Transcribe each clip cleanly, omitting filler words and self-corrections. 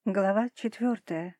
Глава 4.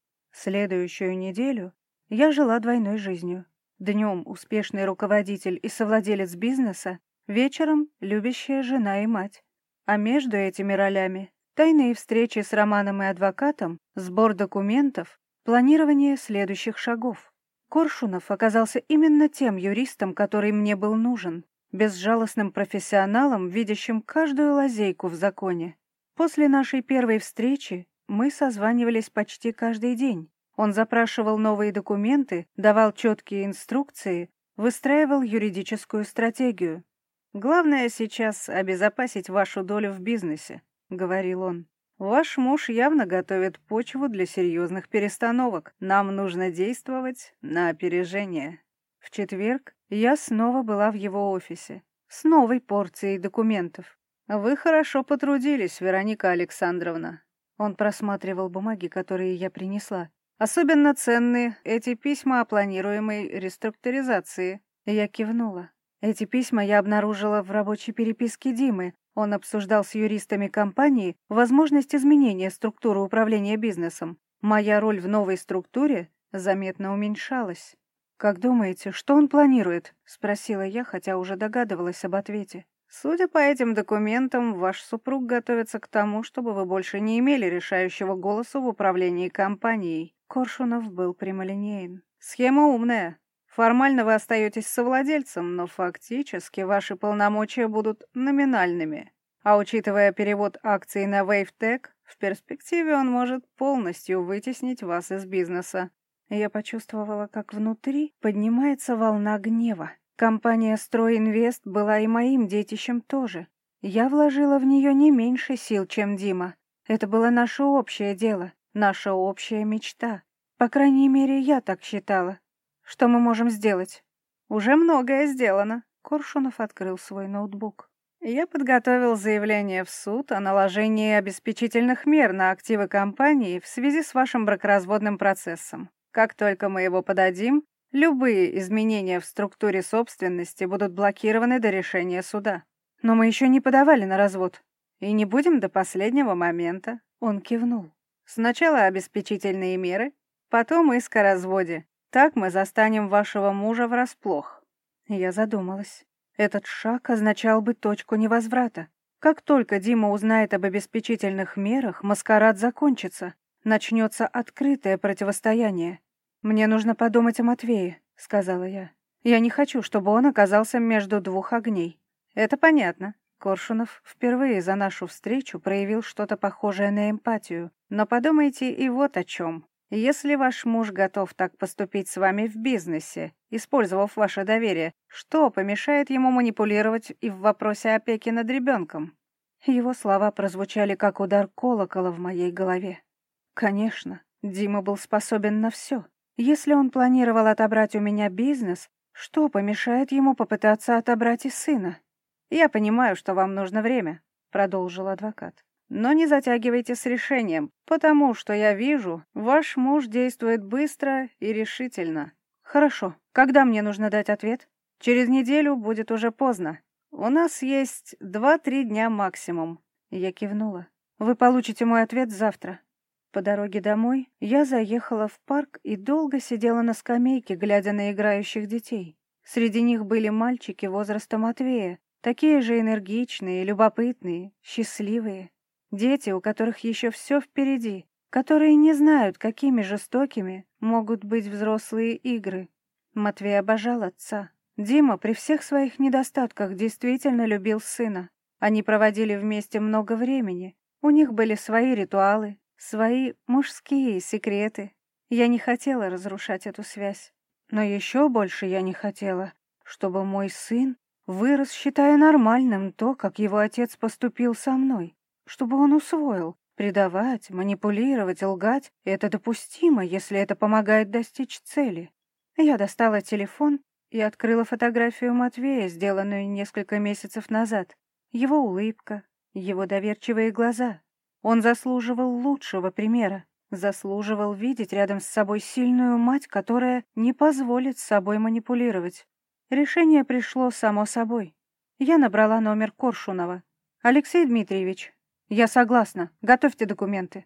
Следующую неделю я жила двойной жизнью. Днем успешный руководитель и совладелец бизнеса, вечером любящая жена и мать. А между этими ролями тайные встречи с Романом и адвокатом, сбор документов, планирование следующих шагов. Коршунов оказался именно тем юристом, который мне был нужен, безжалостным профессионалом, видящим каждую лазейку в законе. После нашей первой встречи мы созванивались почти каждый день. Он запрашивал новые документы, давал четкие инструкции, выстраивал юридическую стратегию. «Главное сейчас обезопасить вашу долю в бизнесе», — говорил он. «Ваш муж явно готовит почву для серьезных перестановок. Нам нужно действовать на опережение». В четверг я снова была в его офисе с новой порцией документов. «Вы хорошо потрудились, Вероника Александровна». Он просматривал бумаги, которые я принесла. «Особенно ценны эти письма о планируемой реструктуризации». Я кивнула. Эти письма я обнаружила в рабочей переписке Димы. Он обсуждал с юристами компании возможность изменения структуры управления бизнесом. Моя роль в новой структуре заметно уменьшалась. «Как думаете, что он планирует?» — спросила я, хотя уже догадывалась об ответе. «Судя по этим документам, ваш супруг готовится к тому, чтобы вы больше не имели решающего голоса в управлении компанией». Коршунов был прямолинеен. «Схема умная. Формально вы остаетесь совладельцем, но фактически ваши полномочия будут номинальными. А учитывая перевод акций на WaveTech, в перспективе он может полностью вытеснить вас из бизнеса». Я почувствовала, как внутри поднимается волна гнева. Компания «Стройинвест» была и моим детищем тоже. Я вложила в нее не меньше сил, чем Дима. Это было наше общее дело, наша общая мечта. По крайней мере, я так считала. Что мы можем сделать? Уже многое сделано. Коршунов открыл свой ноутбук. Я подготовил заявление в суд о наложении обеспечительных мер на активы компании в связи с вашим бракоразводным процессом. Как только мы его подадим, любые изменения в структуре собственности будут блокированы до решения суда. Но мы еще не подавали на развод. И не будем до последнего момента. Он кивнул. Сначала обеспечительные меры, потом иск о разводе. Так мы застанем вашего мужа врасплох. Я задумалась. Этот шаг означал бы точку невозврата. Как только Дима узнает об обеспечительных мерах, маскарад закончится. Начнется открытое противостояние. «Мне нужно подумать о Матвее», — сказала я. «Я не хочу, чтобы он оказался между двух огней». «Это понятно». Коршунов впервые за нашу встречу проявил что-то похожее на эмпатию. «Но подумайте и вот о чем. Если ваш муж готов так поступить с вами в бизнесе, использовав ваше доверие, что помешает ему манипулировать и в вопросе опеки над ребенком?» Его слова прозвучали как удар колокола в моей голове. Конечно, Дима был способен на все. Если он планировал отобрать у меня бизнес, что помешает ему попытаться отобрать и сына? «Я понимаю, что вам нужно время», — продолжил адвокат. «Но не затягивайте с решением, потому что я вижу, ваш муж действует быстро и решительно». «Хорошо. Когда мне нужно дать ответ?» «Через неделю будет уже поздно. У нас есть 2-3 дня максимум». Я кивнула. «Вы получите мой ответ завтра». По дороге домой я заехала в парк и долго сидела на скамейке, глядя на играющих детей. Среди них были мальчики возраста Матвея, такие же энергичные, любопытные, счастливые. Дети, у которых еще все впереди, которые не знают, какими жестокими могут быть взрослые игры. Матвей обожал отца. Дима при всех своих недостатках действительно любил сына. Они проводили вместе много времени. У них были свои ритуалы, свои мужские секреты. Я не хотела разрушать эту связь. Но еще больше я не хотела, чтобы мой сын вырос, считая нормальным то, как его отец поступил со мной. Чтобы он усвоил. Предавать, манипулировать, лгать — это допустимо, если это помогает достичь цели. Я достала телефон и открыла фотографию Матвея, сделанную несколько месяцев назад. Его улыбка, его доверчивые глаза. Он заслуживал лучшего примера, заслуживал видеть рядом с собой сильную мать, которая не позволит с собой манипулировать. Решение пришло само собой. Я набрала номер Коршунова. «Алексей Дмитриевич, я согласна, готовьте документы».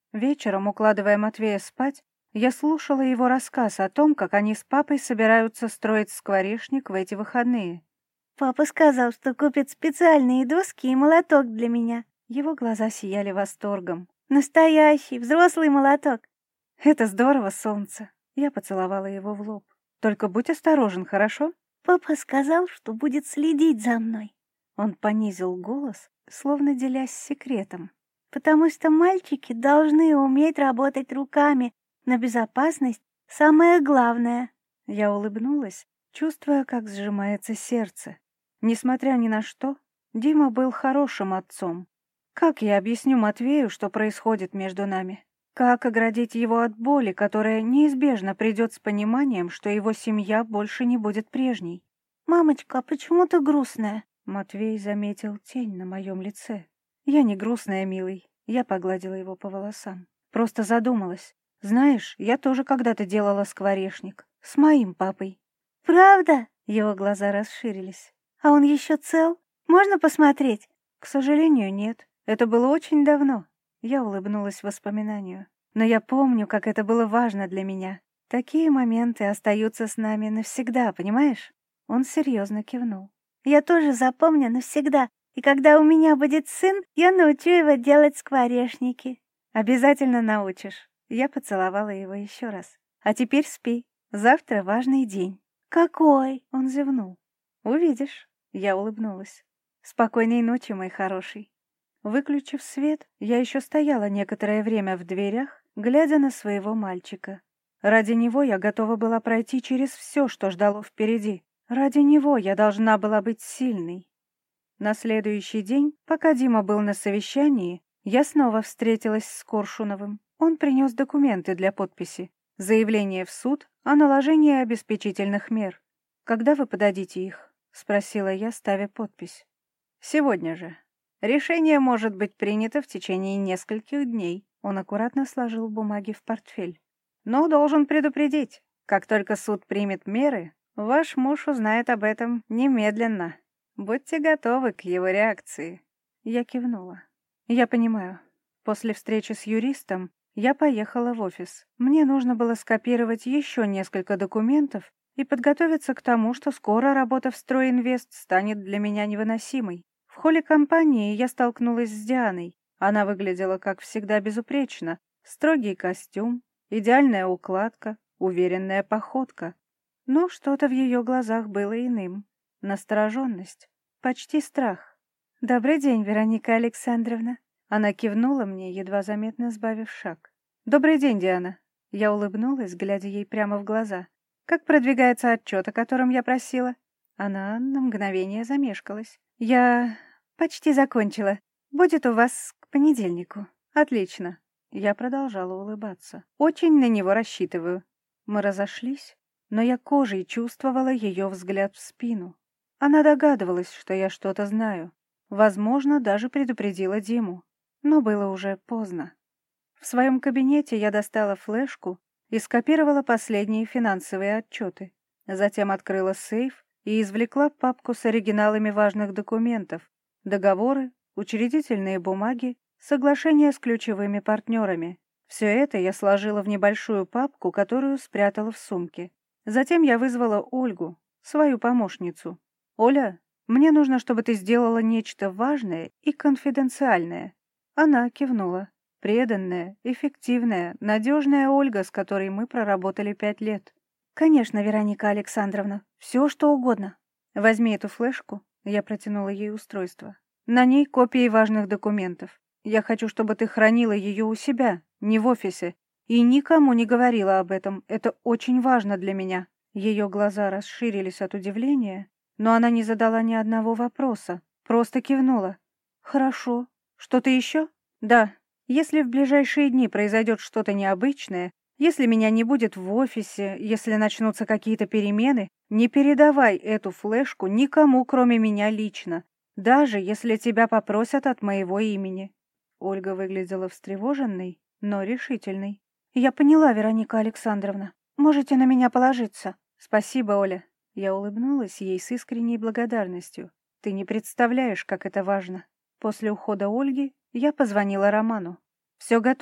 Вечером, укладывая Матвея спать, я слушала его рассказ о том, как они с папой собираются строить скворечник в эти выходные. Папа сказал, что купит специальные доски и молоток для меня. Его глаза сияли восторгом. Настоящий, взрослый молоток. «Это здорово, солнце!» Я поцеловала его в лоб. «Только будь осторожен, хорошо?» Папа сказал, что будет следить за мной. Он понизил голос, словно делясь секретом. Потому что мальчики должны уметь работать руками, но безопасность — самое главное. Я улыбнулась, чувствуя, как сжимается сердце. Несмотря ни на что, Дима был хорошим отцом. Как я объясню Матвею, что происходит между нами? Как оградить его от боли, которая неизбежно придет с пониманием, что его семья больше не будет прежней? «Мамочка, а почему ты грустная?» Матвей заметил тень на моем лице. «Я не грустная, милый». Я погладила его по волосам. Просто задумалась. Знаешь, я тоже когда-то делала скворечник. С моим папой. «Правда?» Его глаза расширились. «А он еще цел? Можно посмотреть?» К сожалению, нет. Это было очень давно. Я улыбнулась воспоминанию. Но я помню, как это было важно для меня. Такие моменты остаются с нами навсегда, понимаешь? Он серьезно кивнул. «Я тоже запомню навсегда. И когда у меня будет сын, я научу его делать скворечники». «Обязательно научишь». Я поцеловала его еще раз. «А теперь спи. Завтра важный день». «Какой?» Он зевнул. «Увидишь». Я улыбнулась. «Спокойной ночи, мой хороший». Выключив свет, я еще стояла некоторое время в дверях, глядя на своего мальчика. Ради него я готова была пройти через все, что ждало впереди. Ради него я должна была быть сильной. На следующий день, пока Дима был на совещании, я снова встретилась с Коршуновым. Он принес документы для подписи. Заявление в суд о наложении обеспечительных мер. «Когда вы подадите их?» — спросила я, ставя подпись. «Сегодня же. Решение может быть принято в течение нескольких дней». Он аккуратно сложил бумаги в портфель. «Но должен предупредить, как только суд примет меры, ваш муж узнает об этом немедленно. Будьте готовы к его реакции». Я кивнула. «Я понимаю. После встречи с юристом я поехала в офис. Мне нужно было скопировать еще несколько документов и подготовиться к тому, что скоро работа в «Стройинвест» станет для меня невыносимой. В холле компании я столкнулась с Дианой. Она выглядела, как всегда, безупречно. Строгий костюм, идеальная укладка, уверенная походка. Но что-то в ее глазах было иным. Настороженность, почти страх. «Добрый день, Вероника Александровна». Она кивнула мне, едва заметно сбавив шаг. «Добрый день, Диана». Я улыбнулась, глядя ей прямо в глаза. «Как продвигается отчет, о котором я просила?» Она на мгновение замешкалась. «Я почти закончила. Будет у вас к понедельнику». «Отлично». Я продолжала улыбаться. «Очень на него рассчитываю». Мы разошлись, но я кожей чувствовала ее взгляд в спину. Она догадывалась, что я что-то знаю. Возможно, даже предупредила Диму. Но было уже поздно. В своем кабинете я достала флешку и скопировала последние финансовые отчеты. Затем открыла сейф и извлекла папку с оригиналами важных документов, договоры, учредительные бумаги, соглашения с ключевыми партнерами. Все это я сложила в небольшую папку, которую спрятала в сумке. Затем я вызвала Ольгу, свою помощницу. «Оля, мне нужно, чтобы ты сделала нечто важное и конфиденциальное». Она кивнула. Преданная, эффективная, надежная Ольга, с которой мы проработали 5 лет. «Конечно, Вероника Александровна, все что угодно. Возьми эту флешку». Я протянула ей устройство. «На ней копии важных документов. Я хочу, чтобы ты хранила ее у себя, не в офисе, и никому не говорила об этом. Это очень важно для меня». Ее глаза расширились от удивления, но она не задала ни одного вопроса, просто кивнула. «Хорошо. Что-то еще?» «Да. Если в ближайшие дни произойдет что-то необычное, если меня не будет в офисе, если начнутся какие-то перемены, не передавай эту флешку никому, кроме меня лично, даже если тебя попросят от моего имени». Ольга выглядела встревоженной, но решительной. «Я поняла, Вероника Александровна. Можете на меня положиться». «Спасибо, Оля». Я улыбнулась ей с искренней благодарностью. «Ты не представляешь, как это важно». После ухода Ольги я позвонила Роману. «Все готово.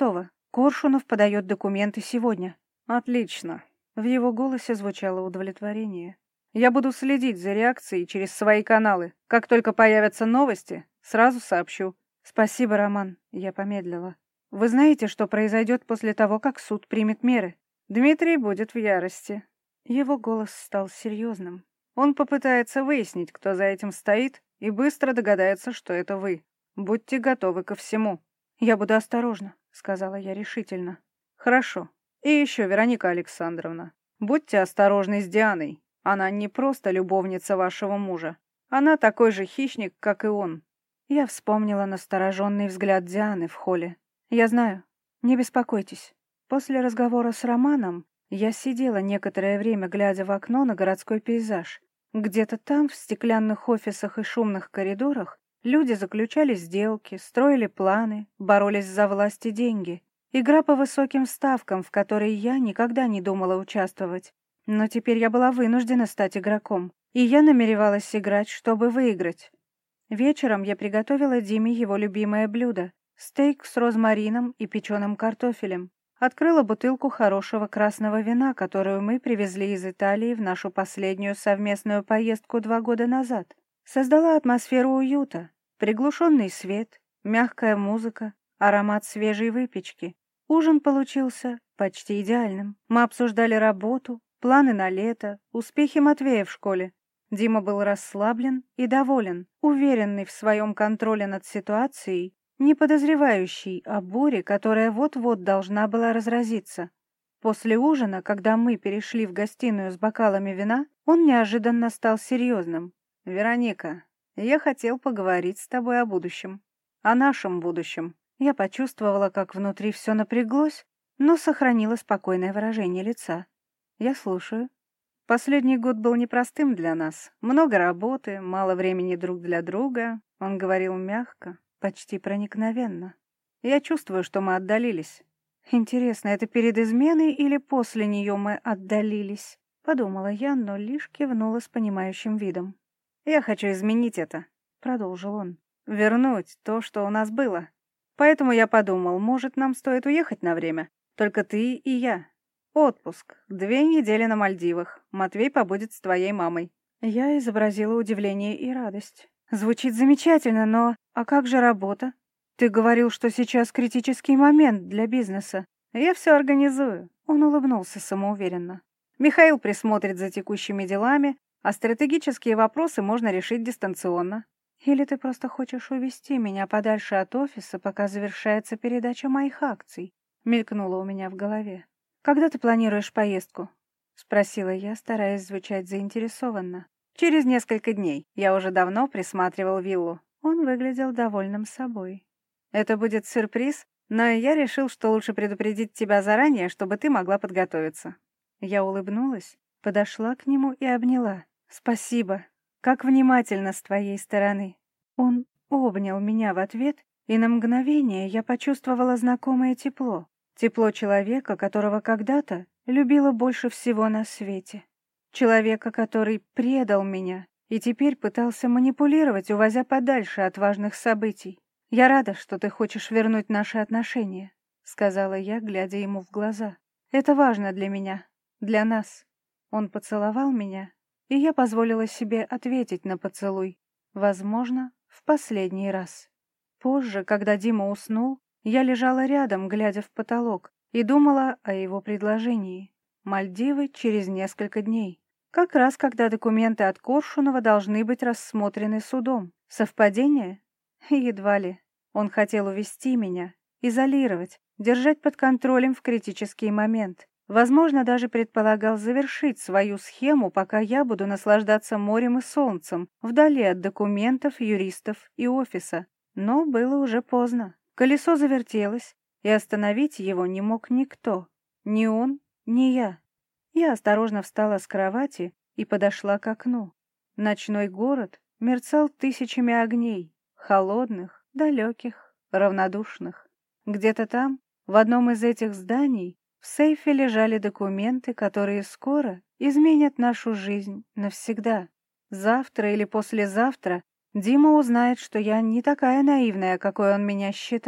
Коршунов подает документы сегодня. Отлично. В его голосе звучало удовлетворение. Я буду следить за реакцией через свои каналы. Как только появятся новости, сразу сообщу. Спасибо, Роман. Я помедлила. Вы знаете, что произойдет после того, как суд примет меры? Дмитрий будет в ярости. Его голос стал серьезным. Он попытается выяснить, кто за этим стоит, и быстро догадается, что это вы. Будьте готовы ко всему. Я буду осторожна, сказала я решительно. Хорошо. И еще, Вероника Александровна, будьте осторожны с Дианой. Она не просто любовница вашего мужа. Она такой же хищник, как и он. Я вспомнила настороженный взгляд Дианы в холле. Я знаю. Не беспокойтесь. После разговора с Романом я сидела некоторое время, глядя в окно на городской пейзаж. Где-то там, в стеклянных офисах и шумных коридорах, люди заключали сделки, строили планы, боролись за власть и деньги. Игра по высоким ставкам, в которой я никогда не думала участвовать. Но теперь я была вынуждена стать игроком, и я намеревалась играть, чтобы выиграть. Вечером я приготовила Диме его любимое блюдо — стейк с розмарином и печеным картофелем. Открыла бутылку хорошего красного вина, которую мы привезли из Италии в нашу последнюю совместную поездку 2 года назад. Создала атмосферу уюта, приглушенный свет, мягкая музыка, аромат свежей выпечки. Ужин получился почти идеальным. Мы обсуждали работу, планы на лето, успехи Матвея в школе. Дима был расслаблен и доволен, уверенный в своем контроле над ситуацией, не подозревающий о буре, которая вот-вот должна была разразиться. После ужина, когда мы перешли в гостиную с бокалами вина, он неожиданно стал серьезным. «Вероника, я хотел поговорить с тобой о будущем. О нашем будущем». Я почувствовала, как внутри все напряглось, но сохранила спокойное выражение лица. «Я слушаю». Последний год был непростым для нас. Много работы, мало времени друг для друга. Он говорил мягко, почти проникновенно. Я чувствую, что мы отдалились. Интересно, это перед изменой или после нее мы отдалились? Подумала я, но лишь кивнула с понимающим видом. Я хочу изменить это, продолжил он. Вернуть то, что у нас было. Поэтому я подумал, может, нам стоит уехать на время. Только ты и я. Отпуск. 2 недели на Мальдивах. Матвей побудет с твоей мамой. Я изобразила удивление и радость. Звучит замечательно, но... А как же работа? Ты говорил, что сейчас критический момент для бизнеса. Я все организую. Он улыбнулся самоуверенно. Михаил присмотрит за текущими делами, а стратегические вопросы можно решить дистанционно. Или ты просто хочешь увести меня подальше от офиса, пока завершается передача моих акций? Мелькнуло у меня в голове. Когда ты планируешь поездку? Спросила я, стараясь звучать заинтересованно. Через несколько дней. Я уже давно присматривал виллу. Он выглядел довольным собой. Это будет сюрприз, но я решил, что лучше предупредить тебя заранее, чтобы ты могла подготовиться. Я улыбнулась, подошла к нему и обняла. Спасибо. Как внимательно с твоей стороны. Он обнял меня в ответ, и на мгновение я почувствовала знакомое тепло. Тепло человека, которого когда-то любила больше всего на свете. Человека, который предал меня и теперь пытался манипулировать, увозя подальше от важных событий. «Я рада, что ты хочешь вернуть наши отношения», — сказала я, глядя ему в глаза. «Это важно для меня, для нас». Он поцеловал меня, и я позволила себе ответить на поцелуй. Возможно, в последний раз. Позже, когда Дима уснул, я лежала рядом, глядя в потолок, и думала о его предложении. Мальдивы через несколько дней. Как раз когда документы от Коршунова должны быть рассмотрены судом. Совпадение? Едва ли. Он хотел увести меня, изолировать, держать под контролем в критический момент. Возможно, даже предполагал завершить свою схему, пока я буду наслаждаться морем и солнцем, вдали от документов, юристов и офиса. Но было уже поздно. Колесо завертелось, и остановить его не мог никто. Ни он, ни я. Я осторожно встала с кровати и подошла к окну. Ночной город мерцал тысячами огней, холодных, далеких, равнодушных. Где-то там, в одном из этих зданий, в сейфе лежали документы, которые скоро изменят нашу жизнь навсегда. Завтра или послезавтра Дима узнает, что я не такая наивная, какой он меня считал.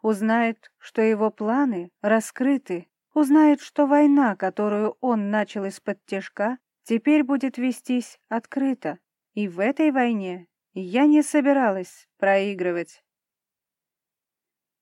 Узнает, что его планы раскрыты, узнает, что война, которую он начал из-под тишка, теперь будет вестись открыто. И в этой войне я не собиралась проигрывать.